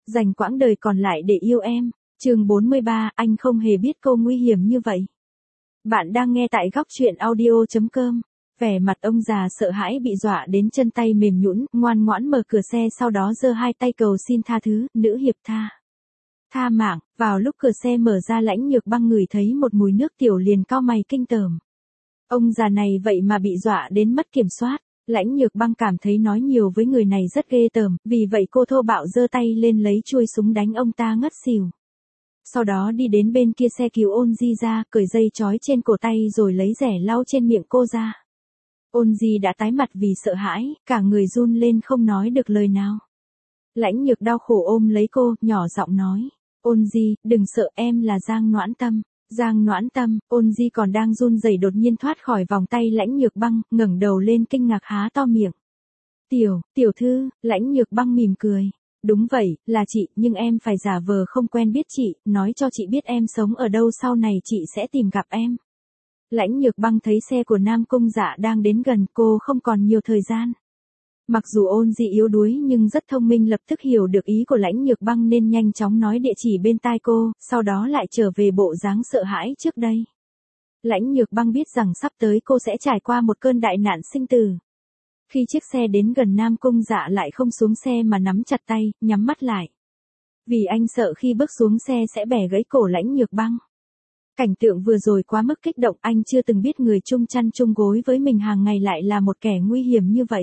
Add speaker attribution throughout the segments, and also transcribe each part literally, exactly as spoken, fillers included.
Speaker 1: dành quãng đời còn lại để yêu em. Chương bốn mươi ba, anh không hề biết cô nguy hiểm như vậy. Bạn đang nghe tại góc truyện audio chấm com. Vẻ mặt ông già sợ hãi bị dọa đến chân tay mềm nhũn, ngoan ngoãn mở cửa xe, sau đó giơ hai tay cầu xin tha thứ, nữ hiệp tha. Tha mạng. Vào lúc cửa xe mở ra, Lãnh Nhược Băng ngửi thấy một mùi nước tiểu liền cau mày kinh tởm. Ông già này vậy mà bị dọa đến mất kiểm soát. Lãnh Nhược Băng cảm thấy nói nhiều với người này rất ghê tởm, vì vậy cô thô bạo giơ tay lên lấy chuôi súng đánh ông ta ngất xỉu. Sau đó đi đến bên kia xe cứu Ôn Di ra, cởi dây trói trên cổ tay rồi lấy rẻ lau trên miệng cô ra. Ôn Di đã tái mặt vì sợ hãi, cả người run lên không nói được lời nào. Lãnh Nhược đau khổ ôm lấy cô, nhỏ giọng nói. Ôn Di, đừng sợ, em là Giang Noãn Tâm. Giang Noãn Tâm. Ôn Di còn đang run rẩy đột nhiên thoát khỏi vòng tay Lãnh Nhược Băng, ngẩng đầu lên kinh ngạc há to miệng. Tiểu, tiểu thư. Lãnh Nhược Băng mỉm cười. Đúng vậy, là chị, nhưng em phải giả vờ không quen biết chị, nói cho chị biết em sống ở đâu, sau này chị sẽ tìm gặp em. Lãnh Nhược Băng thấy xe của Nam Cung Dạ đang đến gần, cô không còn nhiều thời gian. Mặc dù Ôn Di yếu đuối nhưng rất thông minh, lập tức hiểu được ý của Lãnh Nhược Băng nên nhanh chóng nói địa chỉ bên tai cô, sau đó lại trở về bộ dáng sợ hãi trước đây. Lãnh Nhược Băng biết rằng sắp tới cô sẽ trải qua một cơn đại nạn sinh tử. Khi chiếc xe đến gần, Nam Cung Dạ lại không xuống xe mà nắm chặt tay, nhắm mắt lại. Vì anh sợ khi bước xuống xe sẽ bẻ gãy cổ Lãnh Nhược Băng. Cảnh tượng vừa rồi quá mức kích động, anh chưa từng biết người chung chăn chung gối với mình hàng ngày lại là một kẻ nguy hiểm như vậy.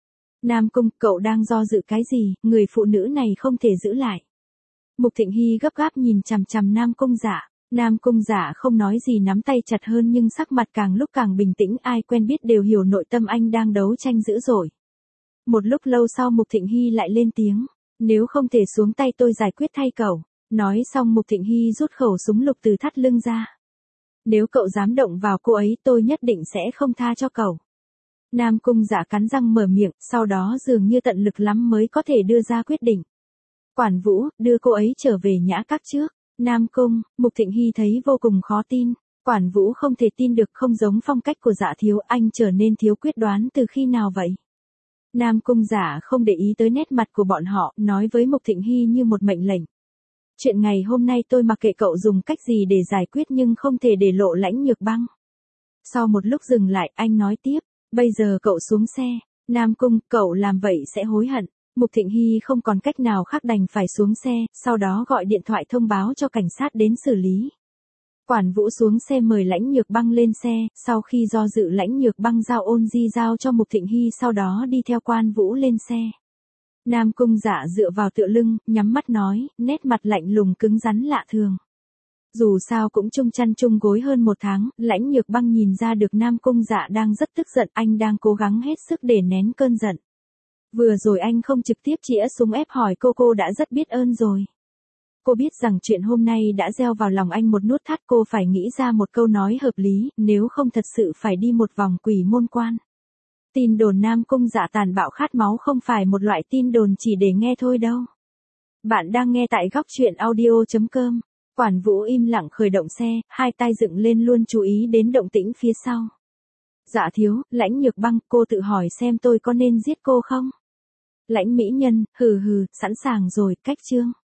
Speaker 1: Nam Cung, cậu đang do dự cái gì, người phụ nữ này không thể giữ lại. Mục Thịnh Hy gấp gáp nhìn chằm chằm Nam Cung Dạ. Nam Cung Dạ không nói gì, nắm tay chặt hơn nhưng sắc mặt càng lúc càng bình tĩnh, ai quen biết đều hiểu nội tâm anh đang đấu tranh dữ dội. Một lúc lâu sau Mục Thịnh Hy lại lên tiếng, nếu không thể xuống tay tôi giải quyết thay cậu. Nói xong Mục Thịnh Hy rút khẩu súng lục từ thắt lưng ra. Nếu cậu dám động vào cô ấy tôi nhất định sẽ không tha cho cậu. Nam Cung Dạ cắn răng mở miệng, sau đó dường như tận lực lắm mới có thể đưa ra quyết định. Quản Vũ, đưa cô ấy trở về Nhã Các trước. Nam Cung. Mục Thịnh Hy thấy vô cùng khó tin. Quản Vũ không thể tin được, không giống phong cách của Dạ thiếu, anh trở nên thiếu quyết đoán từ khi nào vậy? Nam Cung Dạ không để ý tới nét mặt của bọn họ, nói với Mục Thịnh Hy như một mệnh lệnh. Chuyện ngày hôm nay tôi mặc kệ cậu dùng cách gì để giải quyết, nhưng không thể để lộ Lãnh Nhược Băng. Sau một lúc dừng lại, anh nói tiếp, bây giờ cậu xuống xe. Nam Cung, cậu làm vậy sẽ hối hận. Mục Thịnh Hy không còn cách nào khác đành phải xuống xe, sau đó gọi điện thoại thông báo cho cảnh sát đến xử lý. Quản Vũ xuống xe mời Lãnh Nhược Băng lên xe, sau khi do dự Lãnh Nhược Băng giao Ôn Di giao cho Mục Thịnh Hy, sau đó đi theo Quan Vũ lên xe. Nam Cung Dạ dựa vào tựa lưng, nhắm mắt nói, nét mặt lạnh lùng cứng rắn lạ thường. Dù sao cũng chung chăn chung gối hơn một tháng, Lãnh Nhược Băng nhìn ra được Nam Cung Dạ đang rất tức giận, anh đang cố gắng hết sức để nén cơn giận. Vừa rồi anh không trực tiếp chĩa súng ép hỏi cô, cô đã rất biết ơn rồi. Cô biết rằng chuyện hôm nay đã gieo vào lòng anh một nút thắt, cô phải nghĩ ra một câu nói hợp lý, nếu không thật sự phải đi một vòng quỷ môn quan. Tin đồn Nam Cung Dạ tàn bạo khát máu không phải một loại tin đồn chỉ để nghe thôi đâu. Bạn đang nghe tại góc truyện audio chấm com. Quản Vũ im lặng khởi động xe, hai tay dựng lên luôn chú ý đến động tĩnh phía sau. Dạ thiếu, Lãnh Nhược Băng, cô tự hỏi xem tôi có nên giết cô không? Lãnh mỹ nhân, hừ hừ, sẵn sàng rồi, cách chương.